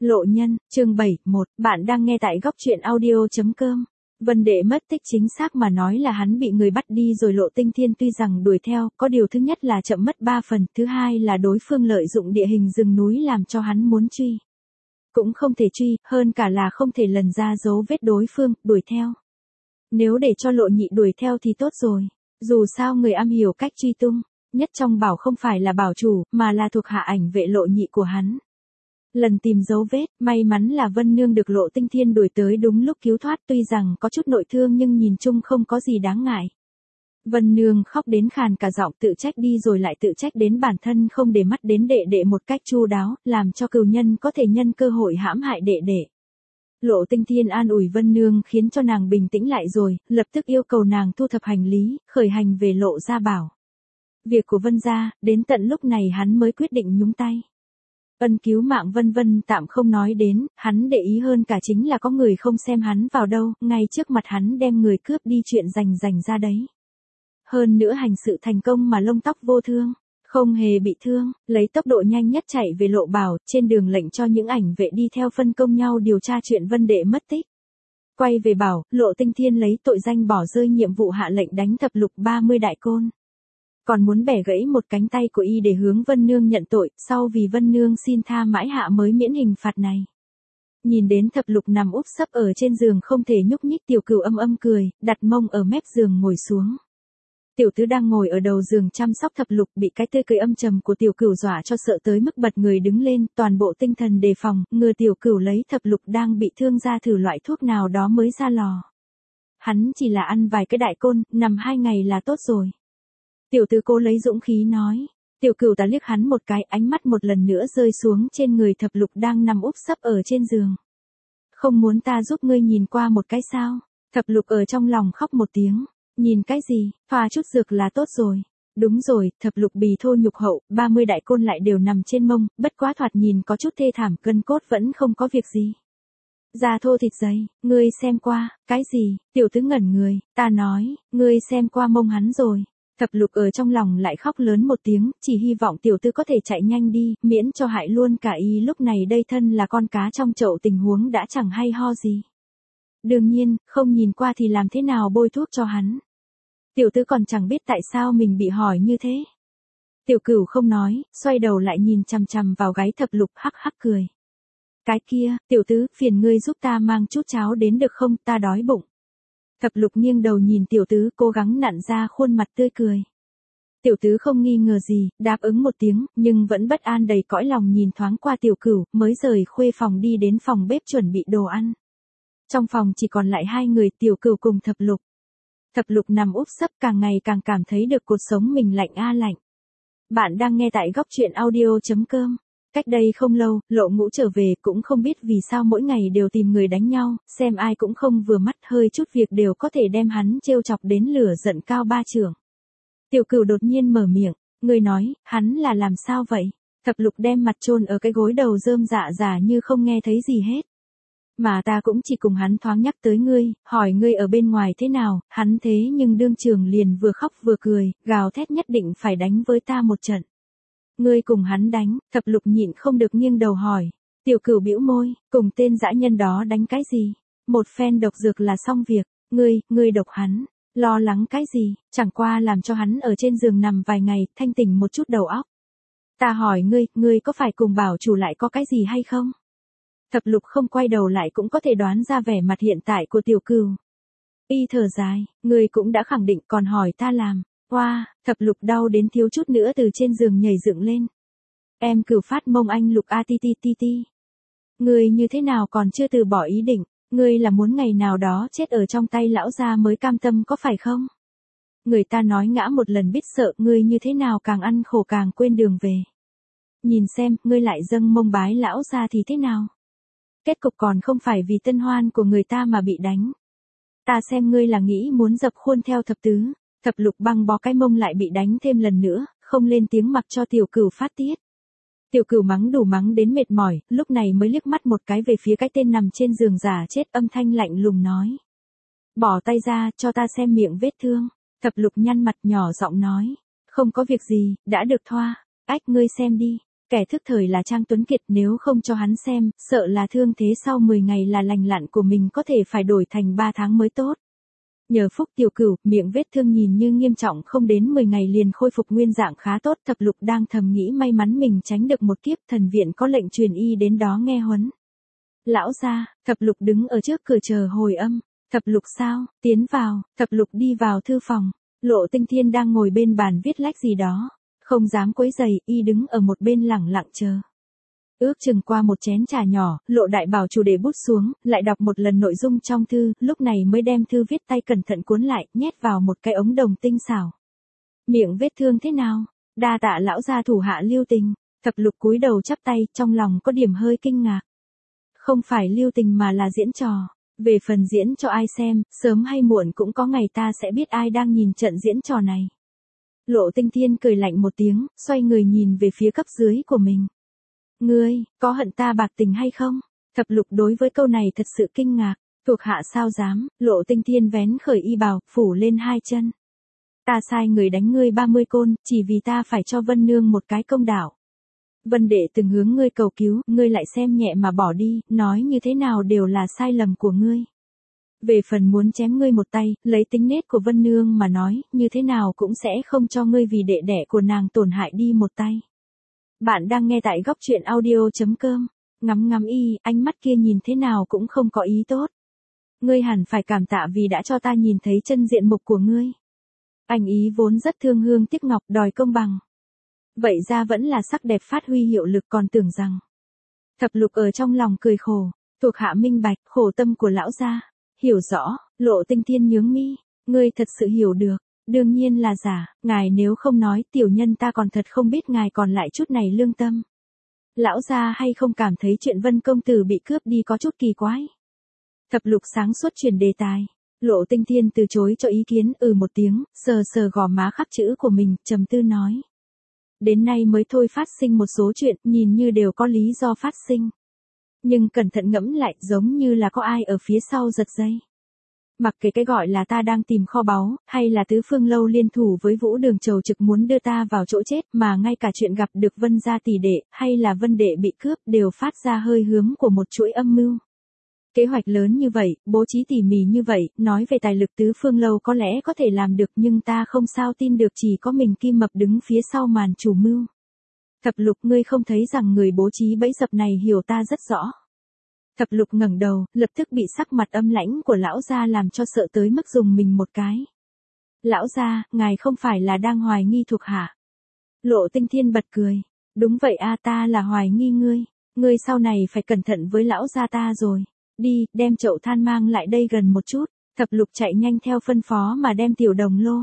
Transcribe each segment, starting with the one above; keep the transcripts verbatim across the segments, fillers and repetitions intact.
Lộ nhân, chương bảy, một, bạn đang nghe tại góc truyện audio.com. Vân Đệ mất tích chính xác mà nói là hắn bị người bắt đi rồi. Lộ Tinh Thiên tuy rằng đuổi theo, có điều thứ nhất là chậm mất ba phần, thứ hai là đối phương lợi dụng địa hình rừng núi làm cho hắn muốn truy. Cũng không thể truy, hơn cả là không thể lần ra dấu vết đối phương, đuổi theo. Nếu để cho Lộ Nhị đuổi theo thì tốt rồi, dù sao người am hiểu cách truy tung, nhất trong bảo không phải là bảo chủ, mà là thuộc hạ ảnh vệ Lộ Nhị của hắn. Lần tìm dấu vết, may mắn là Vân Nương được Lộ Tinh Thiên đuổi tới đúng lúc cứu thoát, tuy rằng có chút nội thương nhưng nhìn chung không có gì đáng ngại. Vân Nương khóc đến khàn cả giọng, tự trách đi rồi lại tự trách đến bản thân không để mắt đến đệ đệ một cách chu đáo, làm cho cừu nhân có thể nhân cơ hội hãm hại đệ đệ. Lộ Tinh Thiên an ủi Vân Nương khiến cho nàng bình tĩnh lại rồi, lập tức yêu cầu nàng thu thập hành lý, khởi hành về Lộ gia bảo. Việc của Vân gia, đến tận lúc này hắn mới quyết định nhúng tay. Ân cứu mạng vân vân tạm không nói đến, hắn để ý hơn cả chính là có người không xem hắn vào đâu, ngay trước mặt hắn đem người cướp đi chuyện rành rành ra đấy. Hơn nữa hành sự thành công mà lông tóc vô thương, không hề bị thương, lấy tốc độ nhanh nhất chạy về Lộ bảo, trên đường lệnh cho những ảnh vệ đi theo phân công nhau điều tra chuyện Vân Đệ mất tích. Quay về bảo, Lộ Tinh Thiên lấy tội danh bỏ rơi nhiệm vụ hạ lệnh đánh thập lục ba mươi đại côn. Còn muốn bẻ gãy một cánh tay của y để hướng Vân Nương nhận tội, sau vì Vân Nương xin tha mãi hạ mới miễn hình phạt này. Nhìn đến thập lục nằm úp sấp ở trên giường không thể nhúc nhích, Tiểu Cửu âm âm cười, đặt mông ở mép giường ngồi xuống. Tiểu Tứ đang ngồi ở đầu giường chăm sóc thập lục, bị cái tươi cười âm trầm của Tiểu Cửu dọa cho sợ tới mức bật người đứng lên, toàn bộ tinh thần đề phòng, ngừa Tiểu Cửu lấy thập lục đang bị thương ra thử loại thuốc nào đó mới ra lò. Hắn chỉ là ăn vài cái đại côn, nằm hai ngày là tốt rồi. Tiểu Tứ cố lấy dũng khí nói. Tiểu Cửu ta liếc hắn một cái, ánh mắt một lần nữa rơi xuống trên người thập lục đang nằm úp sấp ở trên giường. Không muốn ta giúp ngươi nhìn qua một cái sao? Thập lục ở trong lòng khóc một tiếng. Nhìn cái gì, thoa chút dược là tốt rồi. Đúng rồi, thập lục bì thô nhục hậu, ba mươi đại côn lại đều nằm trên mông, bất quá thoạt nhìn có chút thê thảm, cân cốt vẫn không có việc gì. Da thô thịt dày, ngươi xem qua, cái gì? Tiểu Tứ ngẩn người, ta nói, ngươi xem qua mông hắn rồi. Thập lục ở trong lòng lại khóc lớn một tiếng, chỉ hy vọng Tiểu Tứ có thể chạy nhanh đi, miễn cho hại luôn cả y. Lúc này đây thân là con cá trong chậu, tình huống đã chẳng hay ho gì. Đương nhiên, không nhìn qua thì làm thế nào bôi thuốc cho hắn. Tiểu Tứ còn chẳng biết tại sao mình bị hỏi như thế. Tiểu Cửu không nói, xoay đầu lại nhìn chằm chằm vào gáy thập lục, hắc hắc cười. Cái kia, Tiểu Tứ, phiền ngươi giúp ta mang chút cháo đến được không, ta đói bụng. Thập lục nghiêng đầu nhìn Tiểu Tứ, cố gắng nặn ra khuôn mặt tươi cười. Tiểu Tứ không nghi ngờ gì, đáp ứng một tiếng, nhưng vẫn bất an đầy cõi lòng nhìn thoáng qua Tiểu Cửu, mới rời khuê phòng đi đến phòng bếp chuẩn bị đồ ăn. Trong phòng chỉ còn lại hai người, Tiểu Cửu cùng Thập Lục. Thập Lục nằm úp sấp càng ngày càng cảm thấy được cuộc sống mình lạnh a lạnh. Bạn đang nghe tại góc truyện audio.com. Cách đây không lâu, Lộ Ngũ trở về, cũng không biết vì sao mỗi ngày đều tìm người đánh nhau, xem ai cũng không vừa mắt, hơi chút việc đều có thể đem hắn trêu chọc đến lửa giận cao ba trượng. Tiểu Cửu đột nhiên mở miệng, người nói, hắn là làm sao vậy? Thập Lục đem mặt chôn ở cái gối đầu rơm dạ giả như không nghe thấy gì hết. Mà ta cũng chỉ cùng hắn thoáng nhắc tới ngươi, hỏi ngươi ở bên ngoài thế nào, hắn thế nhưng đương trường liền vừa khóc vừa cười, gào thét nhất định phải đánh với ta một trận. Ngươi cùng hắn đánh, Thập Lục nhịn không được nghiêng đầu hỏi. Tiểu Cửu bĩu môi, cùng tên dã nhân đó đánh cái gì? Một phen độc dược là xong việc, ngươi, ngươi độc hắn, lo lắng cái gì, chẳng qua làm cho hắn ở trên giường nằm vài ngày, thanh tỉnh một chút đầu óc. Ta hỏi ngươi, ngươi có phải cùng bảo chủ lại có cái gì hay không? Thập Lục không quay đầu lại cũng có thể đoán ra vẻ mặt hiện tại của Tiểu Cửu. Y thở dài, ngươi cũng đã khẳng định còn hỏi ta làm. Oa, wow, Thập Lục đau đến thiếu chút nữa từ trên giường nhảy dựng lên. Em Cửu phát mông anh Lục a ti ti ti ti. Ngươi như thế nào còn chưa từ bỏ ý định, ngươi là muốn ngày nào đó chết ở trong tay lão gia mới cam tâm có phải không? Người ta nói ngã một lần biết sợ, ngươi như thế nào càng ăn khổ càng quên đường về. Nhìn xem, ngươi lại dâng mông bái lão gia thì thế nào? Kết cục còn không phải vì tân hoan của người ta mà bị đánh. Ta xem ngươi là nghĩ muốn dập khuôn theo Thập Tứ. Thập Lục băng bó cái mông lại bị đánh thêm lần nữa, không lên tiếng mặc cho Tiểu Cửu phát tiết. Tiểu Cửu mắng đủ mắng đến mệt mỏi, lúc này mới liếc mắt một cái về phía cái tên nằm trên giường giả chết, âm thanh lạnh lùng nói. Bỏ tay ra, cho ta xem miệng vết thương. Thập Lục nhăn mặt nhỏ giọng nói. Không có việc gì, đã được thoa. Ách, ngươi xem đi. Kẻ thức thời là Trang Tuấn Kiệt, nếu không cho hắn xem, sợ là thương thế sau mười ngày là lành lặn của mình có thể phải đổi thành ba tháng mới tốt. Nhờ phúc Tiểu Cửu, miệng vết thương nhìn như nghiêm trọng không đến mười ngày liền khôi phục nguyên dạng khá tốt. Thập Lục đang thầm nghĩ may mắn mình tránh được một kiếp, thần viện có lệnh truyền y đến đó nghe huấn. Lão gia, Thập Lục đứng ở trước cửa chờ hồi âm. Thập Lục sao, tiến vào. Thập Lục đi vào thư phòng. Lộ Tinh Thiên đang ngồi bên bàn viết lách gì đó. Không dám quấy giày, y đứng ở một bên lẳng lặng chờ. Ước chừng qua một chén trà nhỏ, Lộ Đại Bảo chủ để bút xuống, lại đọc một lần nội dung trong thư, lúc này mới đem thư viết tay cẩn thận cuốn lại, nhét vào một cái ống đồng tinh xảo. Miệng vết thương thế nào? Đa tạ lão gia thủ hạ lưu tình. Thập Lục cúi đầu chắp tay, trong lòng có điểm hơi kinh ngạc. Không phải lưu tình mà là diễn trò. Về phần diễn cho ai xem, sớm hay muộn cũng có ngày ta sẽ biết ai đang nhìn trận diễn trò này. Lộ Tinh Thiên cười lạnh một tiếng, xoay người nhìn về phía cấp dưới của mình. Ngươi, có hận ta bạc tình hay không? Thập Lục đối với câu này thật sự kinh ngạc. Thuộc hạ sao dám? Lộ Tinh Thiên vén khởi y bào, phủ lên hai chân. Ta sai người đánh ngươi ba mươi côn, chỉ vì ta phải cho Vân Nương một cái công đạo. Vân đệ từng hướng ngươi cầu cứu, ngươi lại xem nhẹ mà bỏ đi, nói như thế nào đều là sai lầm của ngươi. Về phần muốn chém ngươi một tay, lấy tính nết của Vân Nương mà nói, như thế nào cũng sẽ không cho ngươi vì đệ đẻ của nàng tổn hại đi một tay. Bạn đang nghe tại góc truyện audio chấm com. Ngắm ngắm y, ánh mắt kia nhìn thế nào cũng không có ý tốt. Ngươi hẳn phải cảm tạ vì đã cho ta nhìn thấy chân diện mục của ngươi. Anh ý vốn rất thương hương tiếc ngọc, đòi công bằng. Vậy ra vẫn là sắc đẹp phát huy hiệu lực, còn tưởng rằng. Thập Lục ở trong lòng cười khổ, thuộc hạ minh bạch khổ tâm của lão gia. Hiểu rõ. Lộ Tinh Thiên nhướng mi. Ngươi thật sự hiểu được. Đương nhiên là giả, ngài nếu không nói tiểu nhân ta còn thật không biết ngài còn lại chút này lương tâm. Lão gia hay không cảm thấy chuyện Vân công tử bị cướp đi có chút kỳ quái. Thập Lục sáng suốt chuyển đề tài. Lộ Tinh Thiên từ chối cho ý kiến, ừ một tiếng, sờ sờ gò má khắc chữ của mình, trầm tư nói. Đến nay mới thôi phát sinh một số chuyện, nhìn như đều có lý do phát sinh. Nhưng cẩn thận ngẫm lại, giống như là có ai ở phía sau giật dây. Mặc kệ cái gọi là ta đang tìm kho báu, hay là Tứ Phương Lâu liên thủ với Vũ Đường Trầu Trực muốn đưa ta vào chỗ chết, mà ngay cả chuyện gặp được Vân gia tỷ đệ, hay là Vân đệ bị cướp, đều phát ra hơi hướng của một chuỗi âm mưu. Kế hoạch lớn như vậy, bố trí tỉ mỉ như vậy, nói về tài lực Tứ Phương Lâu có lẽ có thể làm được, nhưng ta không sao tin được chỉ có mình Kim Mập đứng phía sau màn chủ mưu. Thập Lục, ngươi không thấy rằng người bố trí bẫy dập này hiểu ta rất rõ. Thập Lục ngẩng đầu, lập tức bị sắc mặt âm lãnh của lão gia làm cho sợ tới mức dùng mình một cái. Lão gia, ngài không phải là đang hoài nghi thuộc hạ? Lộ Tinh Thiên bật cười. Đúng vậy a, ta là hoài nghi ngươi. Ngươi sau này phải cẩn thận với lão gia ta rồi. Đi, đem chậu than mang lại đây gần một chút. Thập Lục chạy nhanh theo phân phó mà đem tiểu đồng lô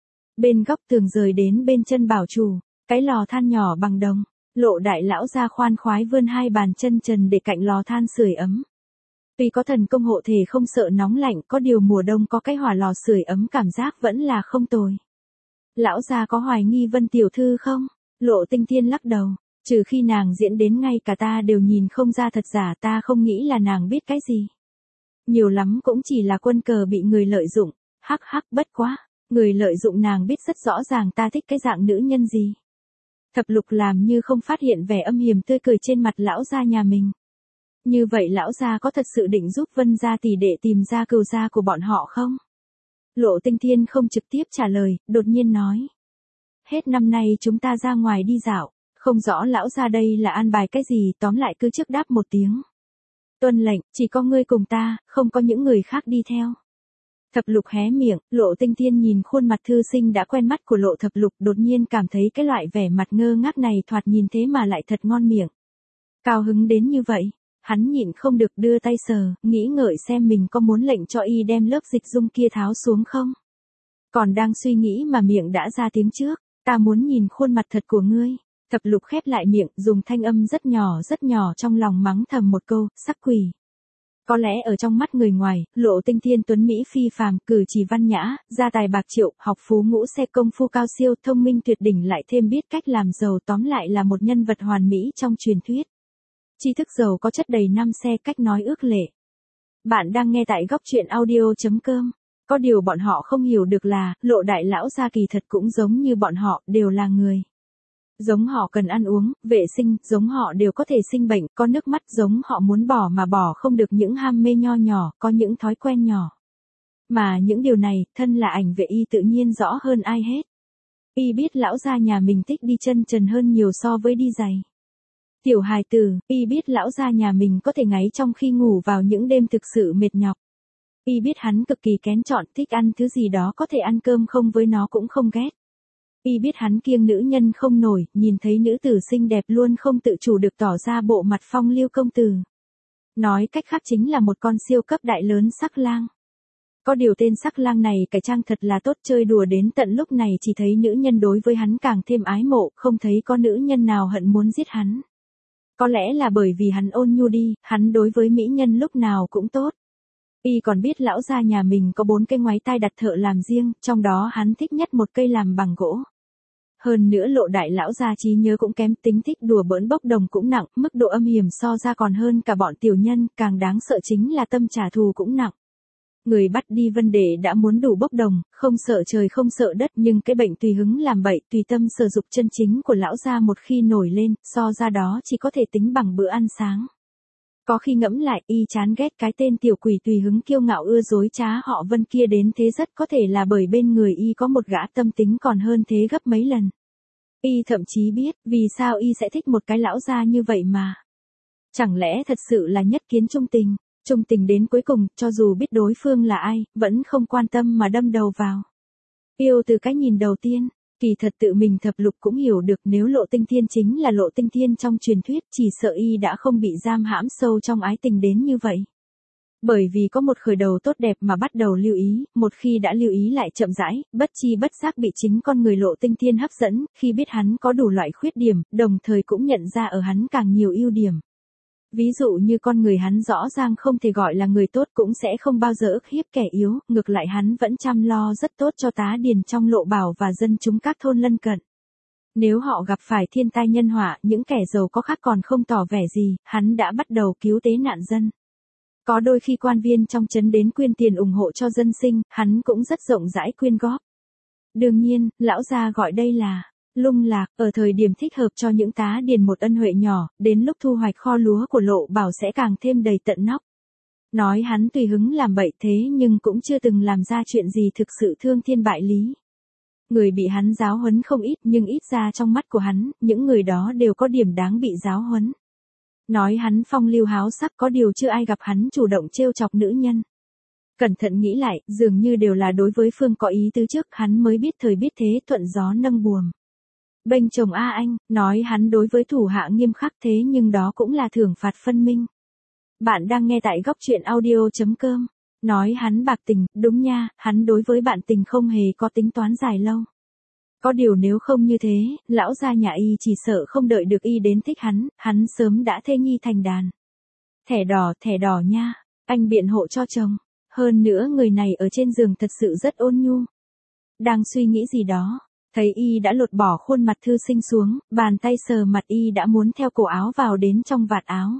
bên góc tường rời đến bên chân bảo chủ, cái lò than nhỏ bằng đồng. Lộ đại lão gia khoan khoái vươn hai bàn chân trần để cạnh lò than sưởi ấm. Tuy có thần công hộ thể không sợ nóng lạnh, có điều mùa đông có cái hỏa lò sưởi ấm cảm giác vẫn là không tồi. Lão gia có hoài nghi Vân tiểu thư không? Lộ Tinh Thiên lắc đầu, trừ khi nàng diễn đến ngay cả ta đều nhìn không ra thật giả, ta không nghĩ là nàng biết cái gì. Nhiều lắm cũng chỉ là quân cờ bị người lợi dụng, hắc hắc, bất quá, người lợi dụng nàng biết rất rõ ràng ta thích cái dạng nữ nhân gì. Thập Lục làm như không phát hiện vẻ âm hiểm tươi cười trên mặt lão gia nhà mình. Như vậy lão gia có thật sự định giúp Vân gia tỷ đệ tìm ra cừu gia của bọn họ không? Lộ Tinh Thiên không trực tiếp trả lời, đột nhiên nói. Hết năm nay chúng ta ra ngoài đi dạo, không rõ lão gia đây là an bài cái gì, tóm lại cứ trước đáp một tiếng. Tuân lệnh, chỉ có ngươi cùng ta, không có những người khác đi theo. Thập Lục hé miệng, Lộ Tinh Thiên nhìn khuôn mặt thư sinh đã quen mắt của Lộ Thập Lục, đột nhiên cảm thấy cái loại vẻ mặt ngơ ngác này thoạt nhìn thế mà lại thật ngon miệng. Cao hứng đến như vậy, hắn nhịn không được đưa tay sờ, nghĩ ngợi xem mình có muốn lệnh cho y đem lớp dịch dung kia tháo xuống không. Còn đang suy nghĩ mà miệng đã ra tiếng trước, ta muốn nhìn khuôn mặt thật của ngươi. Thập Lục khép lại miệng, dùng thanh âm rất nhỏ rất nhỏ trong lòng mắng thầm một câu, sắc quỷ. Có lẽ ở trong mắt người ngoài, Lộ Tinh Thiên tuấn Mỹ phi phàm, cử chỉ văn nhã, gia tài bạc triệu, học phú ngũ xe, công phu cao siêu, thông minh tuyệt đỉnh, lại thêm biết cách làm giàu, tóm lại là một nhân vật hoàn mỹ trong truyền thuyết. Tri thức giàu có chất đầy năm xe, cách nói ước lệ. Bạn đang nghe tại góc truyện audio chấm com. Có điều bọn họ không hiểu được là, Lộ đại lão gia kỳ thật cũng giống như bọn họ, đều là người. Giống họ cần ăn uống, vệ sinh, giống họ đều có thể sinh bệnh, có nước mắt, giống họ muốn bỏ mà bỏ không được những ham mê nho nhỏ, có những thói quen nhỏ. Mà những điều này, thân là ảnh vệ y tự nhiên rõ hơn ai hết. Y biết lão gia nhà mình thích đi chân trần hơn nhiều so với đi giày. Tiểu hài tử, y biết lão gia nhà mình có thể ngáy trong khi ngủ vào những đêm thực sự mệt nhọc. Y biết hắn cực kỳ kén chọn, thích ăn thứ gì đó có thể ăn cơm không với nó cũng không ghét. Y biết hắn kiêng nữ nhân không nổi, nhìn thấy nữ tử xinh đẹp luôn không tự chủ được tỏ ra bộ mặt phong lưu công tử. Nói cách khác chính là một con siêu cấp đại lớn sắc lang. Có điều tên sắc lang này cải trang thật là tốt, chơi đùa đến tận lúc này chỉ thấy nữ nhân đối với hắn càng thêm ái mộ, không thấy có nữ nhân nào hận muốn giết hắn. Có lẽ là bởi vì hắn ôn nhu đi, hắn đối với mỹ nhân lúc nào cũng tốt. Y còn biết lão gia nhà mình có bốn cây ngoái tai đặt thợ làm riêng, trong đó hắn thích nhất một cây làm bằng gỗ. Hơn nữa lộ đại lão gia trí nhớ cũng kém, tính thích đùa bỡn bốc đồng cũng nặng, mức độ âm hiểm so ra còn hơn cả bọn tiểu nhân, càng đáng sợ chính là tâm trả thù cũng nặng. Người bắt đi Vân Đệ đã muốn đủ bốc đồng, không sợ trời không sợ đất, nhưng cái bệnh tùy hứng làm bậy, tùy tâm sở dục chân chính của lão gia một khi nổi lên, so ra đó chỉ có thể tính bằng bữa ăn sáng. Có khi ngẫm lại, y chán ghét cái tên tiểu quỷ tùy hứng kiêu ngạo ưa dối trá họ Vân kia đến thế, rất có thể là bởi bên người y có một gã tâm tính còn hơn thế gấp mấy lần. Y thậm chí biết, vì sao y sẽ thích một cái lão gia như vậy mà. Chẳng lẽ thật sự là nhất kiến trung tình, trung tình đến cuối cùng, cho dù biết đối phương là ai, vẫn không quan tâm mà đâm đầu vào. Yêu từ cái nhìn đầu tiên. Kỳ thật tự mình thập lục cũng hiểu được, nếu Lộ Tinh Thiên chính là Lộ Tinh Thiên trong truyền thuyết, chỉ sợ y đã không bị giam hãm sâu trong ái tình đến như vậy. Bởi vì có một khởi đầu tốt đẹp mà bắt đầu lưu ý, một khi đã lưu ý lại chậm rãi, bất chi bất giác bị chính con người Lộ Tinh Thiên hấp dẫn, khi biết hắn có đủ loại khuyết điểm, đồng thời cũng nhận ra ở hắn càng nhiều ưu điểm. Ví dụ như con người hắn rõ ràng không thể gọi là người tốt, cũng sẽ không bao giờ ức hiếp kẻ yếu, ngược lại hắn vẫn chăm lo rất tốt cho tá điền trong Lộ Bảo và dân chúng các thôn lân cận. Nếu họ gặp phải thiên tai nhân họa, những kẻ giàu có khác còn không tỏ vẻ gì, hắn đã bắt đầu cứu tế nạn dân. Có đôi khi quan viên trong trấn đến quyên tiền ủng hộ cho dân sinh, hắn cũng rất rộng rãi quyên góp. Đương nhiên, lão gia gọi đây là lung lạc, ở thời điểm thích hợp cho những tá điền một ân huệ nhỏ, đến lúc thu hoạch kho lúa của Lộ Bảo sẽ càng thêm đầy tận nóc. Nói hắn tùy hứng làm bậy thế nhưng cũng chưa từng làm ra chuyện gì thực sự thương thiên bại lý. Người bị hắn giáo huấn không ít, nhưng ít ra trong mắt của hắn, những người đó đều có điểm đáng bị giáo huấn. Nói hắn phong lưu háo sắc, có điều chưa ai gặp hắn chủ động trêu chọc nữ nhân. Cẩn thận nghĩ lại, dường như đều là đối với phương có ý tứ trước, hắn mới biết thời biết thế, thuận gió nâng buồm. Bênh chồng A Anh, nói hắn đối với thủ hạ nghiêm khắc thế nhưng đó cũng là thưởng phạt phân minh. Bạn đang nghe tại góc truyện audio chấm com. Nói hắn bạc tình, đúng nha, hắn đối với bạn tình không hề có tính toán dài lâu. Có điều nếu không như thế, lão gia nhà y chỉ sợ không đợi được y đến thích hắn, hắn sớm đã thê nhi thành đàn. Thẻ đỏ, thẻ đỏ nha, anh biện hộ cho chồng. Hơn nữa người này ở trên giường thật sự rất ôn nhu. Đang suy nghĩ gì đó, thấy y đã lột bỏ khuôn mặt thư sinh xuống, bàn tay sờ mặt y đã muốn theo cổ áo vào đến trong vạt áo.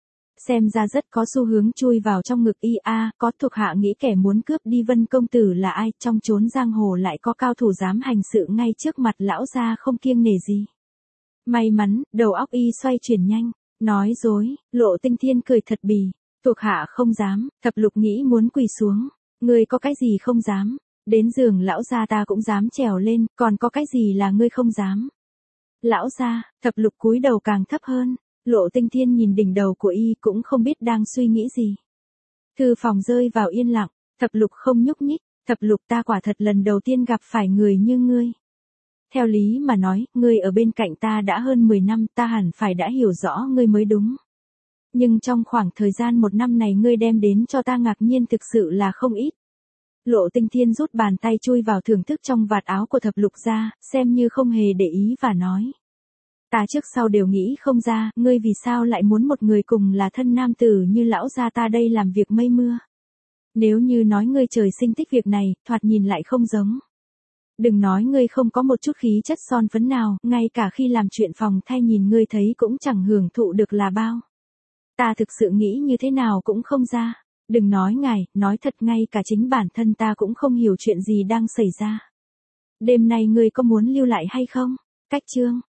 Xem ra rất có xu hướng chui vào trong ngực y. A, có thuộc hạ nghĩ kẻ muốn cướp đi Vân công tử là ai, trong chốn giang hồ lại có cao thủ dám hành sự ngay trước mặt lão gia không kiêng nể gì. May mắn, đầu óc y xoay chuyển nhanh, nói dối, Lộ Tinh Thiên cười thật bì, thuộc hạ không dám, thập lục nghĩ muốn quỳ xuống, ngươi có cái gì không dám, đến giường lão gia ta cũng dám trèo lên, còn có cái gì là ngươi không dám. Lão gia, thập lục cúi đầu càng thấp hơn. Lộ Tinh Thiên nhìn đỉnh đầu của y cũng không biết đang suy nghĩ gì. Thư phòng rơi vào yên lặng, thập lục không nhúc nhích, thập lục ta quả thật lần đầu tiên gặp phải người như ngươi. Theo lý mà nói, ngươi ở bên cạnh ta đã hơn mười năm, ta hẳn phải đã hiểu rõ ngươi mới đúng. Nhưng trong khoảng thời gian một năm này ngươi đem đến cho ta ngạc nhiên thực sự là không ít. Lộ Tinh Thiên rút bàn tay chui vào thưởng thức trong vạt áo của thập lục ra, xem như không hề để ý và nói. Ta trước sau đều nghĩ không ra, ngươi vì sao lại muốn một người cùng là thân nam tử như lão gia ta đây làm việc mây mưa. Nếu như nói ngươi trời sinh thích việc này, thoạt nhìn lại không giống. Đừng nói ngươi không có một chút khí chất son phấn nào, ngay cả khi làm chuyện phòng thay nhìn ngươi thấy cũng chẳng hưởng thụ được là bao. Ta thực sự nghĩ như thế nào cũng không ra. Đừng nói ngài, nói thật ngay cả chính bản thân ta cũng không hiểu chuyện gì đang xảy ra. Đêm nay ngươi có muốn lưu lại hay không? Cách chương.